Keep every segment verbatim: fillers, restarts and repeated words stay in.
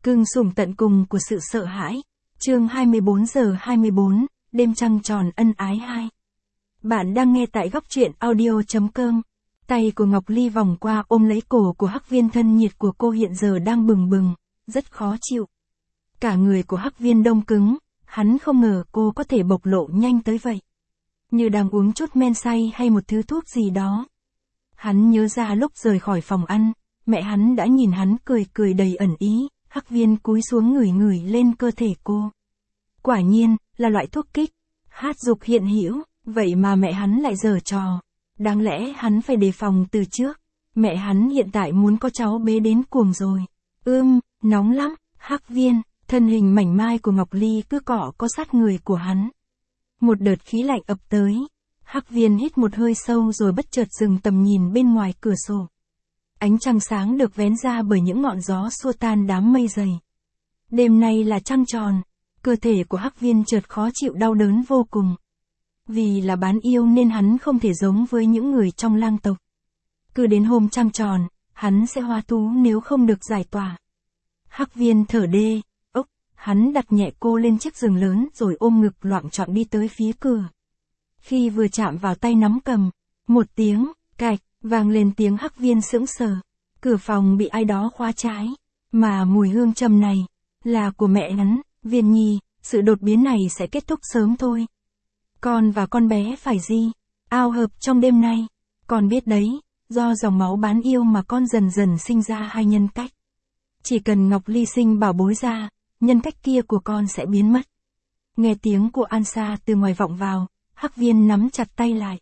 Cưng sủng tận cùng của sự sợ hãi. Chương hai mươi bốn giờ hai mươi bốn, đêm trăng tròn ân ái hai. Bạn đang nghe tại góc truyện audio.com. Tay của Ngọc Ly vòng qua ôm lấy cổ của Hắc Viên, thân nhiệt của cô hiện giờ đang bừng bừng, rất khó chịu. Cả người của Hắc Viên đông cứng, hắn không ngờ cô có thể bộc lộ nhanh tới vậy. Như đang uống chút men say hay một thứ thuốc gì đó. Hắn nhớ ra lúc rời khỏi phòng ăn, mẹ hắn đã nhìn hắn cười cười đầy ẩn ý. Hắc Viên cúi xuống ngửi ngửi lên cơ thể cô. Quả nhiên, là loại thuốc kích. Hát dục hiện hữu, vậy mà mẹ hắn lại giở trò. Đáng lẽ hắn phải đề phòng từ trước. Mẹ hắn hiện tại muốn có cháu bế đến cuồng rồi. Ưm, nóng lắm. Hắc Viên, thân hình mảnh mai của Ngọc Ly cứ cọ có sát người của hắn. Một đợt khí lạnh ập tới. Hắc Viên hít một hơi sâu rồi bất chợt dừng tầm nhìn bên ngoài cửa sổ. Ánh trăng sáng được vén ra bởi những ngọn gió xua tan đám mây dày. Đêm nay là trăng tròn, cơ thể của Hắc Viên chợt khó chịu đau đớn vô cùng. Vì là bán yêu nên hắn không thể giống với những người trong lang tộc. Cứ đến hôm trăng tròn, hắn sẽ hóa thú nếu không được giải tỏa. Hắc Viên thở đê, ốc, hắn đặt nhẹ cô lên chiếc giường lớn rồi ôm ngực loạng choạng đi tới phía cửa. Khi vừa chạm vào tay nắm cầm, một tiếng, cạch, vang lên tiếng Hắc Viên sững sờ. Cửa phòng bị ai đó khóa trái. Mà mùi hương trầm này, là của mẹ hắn, Viên Nhi, sự đột biến này sẽ kết thúc sớm thôi. Con và con bé phải gì? Ao hợp trong đêm nay. Con biết đấy, do dòng máu bán yêu mà con dần dần sinh ra hai nhân cách. Chỉ cần Ngọc Ly sinh bảo bối ra, nhân cách kia của con sẽ biến mất. Nghe tiếng của An Sa từ ngoài vọng vào, Hắc Viên nắm chặt tay lại.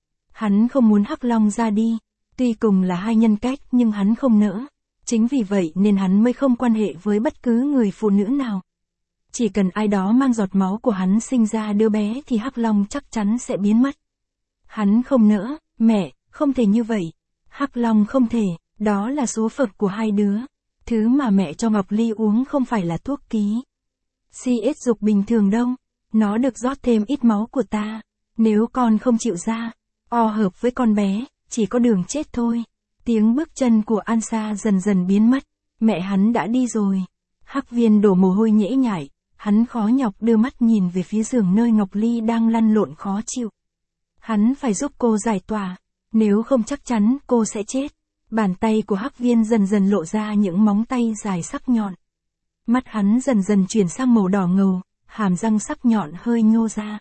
Hắn không muốn Hắc Long ra đi, tuy cùng là hai nhân cách nhưng hắn không nỡ. Chính vì vậy nên hắn mới không quan hệ với bất cứ người phụ nữ nào. Chỉ cần ai đó mang giọt máu của hắn sinh ra đứa bé thì Hắc Long chắc chắn sẽ biến mất. Hắn không nỡ, mẹ, không thể như vậy. Hắc Long không thể, đó là số phận của hai đứa. Thứ mà mẹ cho Ngọc Ly uống không phải là thuốc ký. xê ét dục bình thường đâu, nó được rót thêm ít máu của ta. Nếu con không chịu ra, o hợp với con bé, chỉ có đường chết thôi. Tiếng bước chân của An Sa dần dần biến mất, mẹ hắn đã đi rồi. Hắc Viên đổ mồ hôi nhễ nhại, hắn khó nhọc đưa mắt nhìn về phía giường nơi Ngọc Ly đang lăn lộn khó chịu. Hắn phải giúp cô giải tỏa, nếu không chắc chắn cô sẽ chết. Bàn tay của Hắc Viên dần dần lộ ra những móng tay dài sắc nhọn. Mắt hắn dần dần chuyển sang màu đỏ ngầu, hàm răng sắc nhọn hơi nhô ra.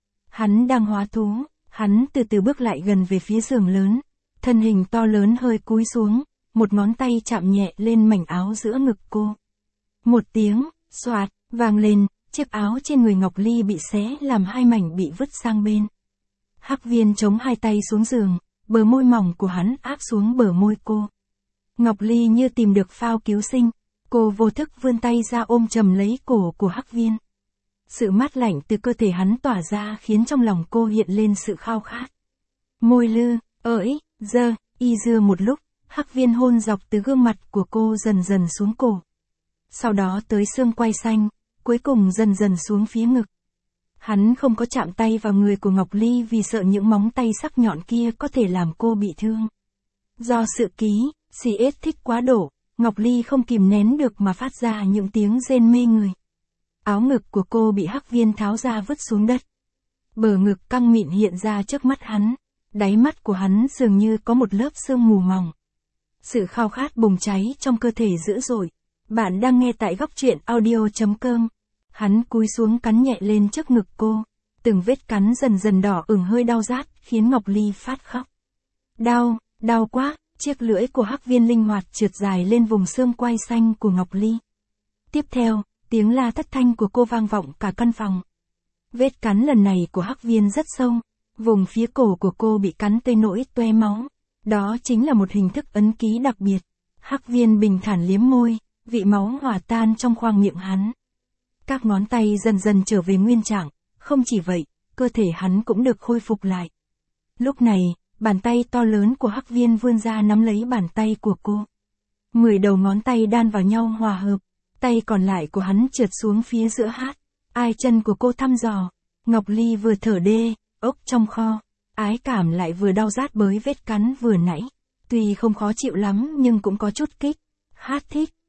Hắn đang hóa thú. Hắn từ từ bước lại gần về phía giường lớn, thân hình to lớn hơi cúi xuống, một ngón tay chạm nhẹ lên mảnh áo giữa ngực cô. Một tiếng, xoạt, vang lên, chiếc áo trên người Ngọc Ly bị xé làm hai mảnh bị vứt sang bên. Hắc Viên chống hai tay xuống giường, bờ môi mỏng của hắn áp xuống bờ môi cô. Ngọc Ly như tìm được phao cứu sinh, cô vô thức vươn tay ra ôm chầm lấy cổ của Hắc Viên. Sự mát lạnh từ cơ thể hắn tỏa ra khiến trong lòng cô hiện lên sự khao khát. Môi lư, ỡi, dơ, y dưa một lúc, Hắc Viên hôn dọc từ gương mặt của cô dần dần xuống cổ. Sau đó tới xương quai xanh, cuối cùng dần dần xuống phía ngực. Hắn không có chạm tay vào người của Ngọc Ly vì sợ những móng tay sắc nhọn kia có thể làm cô bị thương. Do sự ký, xê ét thích quá độ, Ngọc Ly không kìm nén được mà phát ra những tiếng rên mê người. Áo ngực của cô bị Hắc Viên tháo ra vứt xuống đất. Bờ ngực căng mịn hiện ra trước mắt hắn. Đáy mắt của hắn dường như có một lớp sương mù mỏng. Sự khao khát bùng cháy trong cơ thể dữ dội. Bạn đang nghe tại góc truyện audio.com. Hắn cúi xuống cắn nhẹ lên trước ngực cô. Từng vết cắn dần dần đỏ ửng hơi đau rát khiến Ngọc Ly phát khóc. Đau, đau quá. Chiếc lưỡi của Hắc Viên linh hoạt trượt dài lên vùng xương quai xanh của Ngọc Ly. Tiếp theo, tiếng la thất thanh của cô vang vọng cả căn phòng. Vết cắn lần này của Hắc Viên rất sâu, vùng phía cổ của cô bị cắn tới nỗi toe máu. Đó chính là một hình thức ấn ký đặc biệt. Hắc Viên bình thản liếm môi, vị máu hòa tan trong khoang miệng hắn. Các ngón tay dần dần trở về nguyên trạng, không chỉ vậy, cơ thể hắn cũng được khôi phục lại. Lúc này, bàn tay to lớn của Hắc Viên vươn ra nắm lấy bàn tay của cô. Mười đầu ngón tay đan vào nhau hòa hợp. Tay còn lại của hắn trượt xuống phía giữa hát. Ai chân của cô thăm dò. Ngọc Ly vừa thở đê, ốc trong kho. Ái cảm lại vừa đau rát bởi vết cắn vừa nãy. Tuy không khó chịu lắm nhưng cũng có chút kích. Hát thích,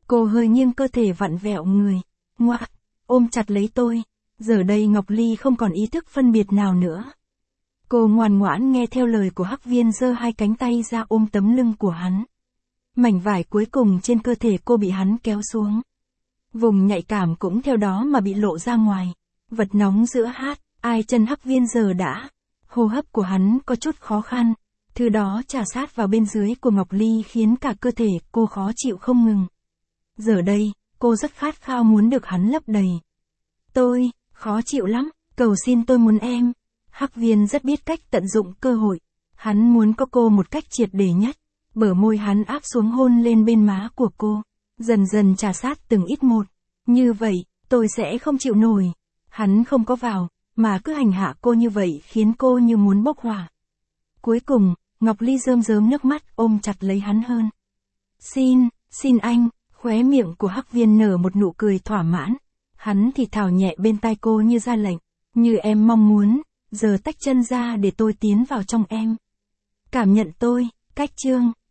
Cô hơi nghiêng cơ thể vặn vẹo người. Ngoạc, ôm chặt lấy tôi. Giờ đây Ngọc Ly không còn ý thức phân biệt nào nữa. Cô ngoan ngoãn nghe theo lời của Hắc Viên, giơ hai cánh tay ra ôm tấm lưng của hắn. Mảnh vải cuối cùng trên cơ thể cô bị hắn kéo xuống. Vùng nhạy cảm cũng theo đó mà bị lộ ra ngoài. Vật nóng giữa hát, ai chân Hắc Viên giờ đã. Hô hấp của hắn có chút khó khăn. Thứ đó trà sát vào bên dưới của Ngọc Ly khiến cả cơ thể cô khó chịu không ngừng. Giờ đây, cô rất khát khao muốn được hắn lấp đầy. Tôi, khó chịu lắm, cầu xin tôi muốn em. Hắc Viên rất biết cách tận dụng cơ hội. Hắn muốn có cô một cách triệt để nhất. Bờ môi hắn áp xuống hôn lên bên má của cô. Dần dần trà sát từng ít một. Như vậy, tôi sẽ không chịu nổi. Hắn không có vào, mà cứ hành hạ cô như vậy khiến cô như muốn bốc hỏa. Cuối cùng, Ngọc Ly rơm rớm nước mắt ôm chặt lấy hắn hơn. Xin, xin anh, khóe miệng của Hắc Viên nở một nụ cười thỏa mãn. Hắn thì thào nhẹ bên tai cô như ra lệnh. Như em mong muốn, giờ tách chân ra để tôi tiến vào trong em. Cảm nhận tôi, cách chương.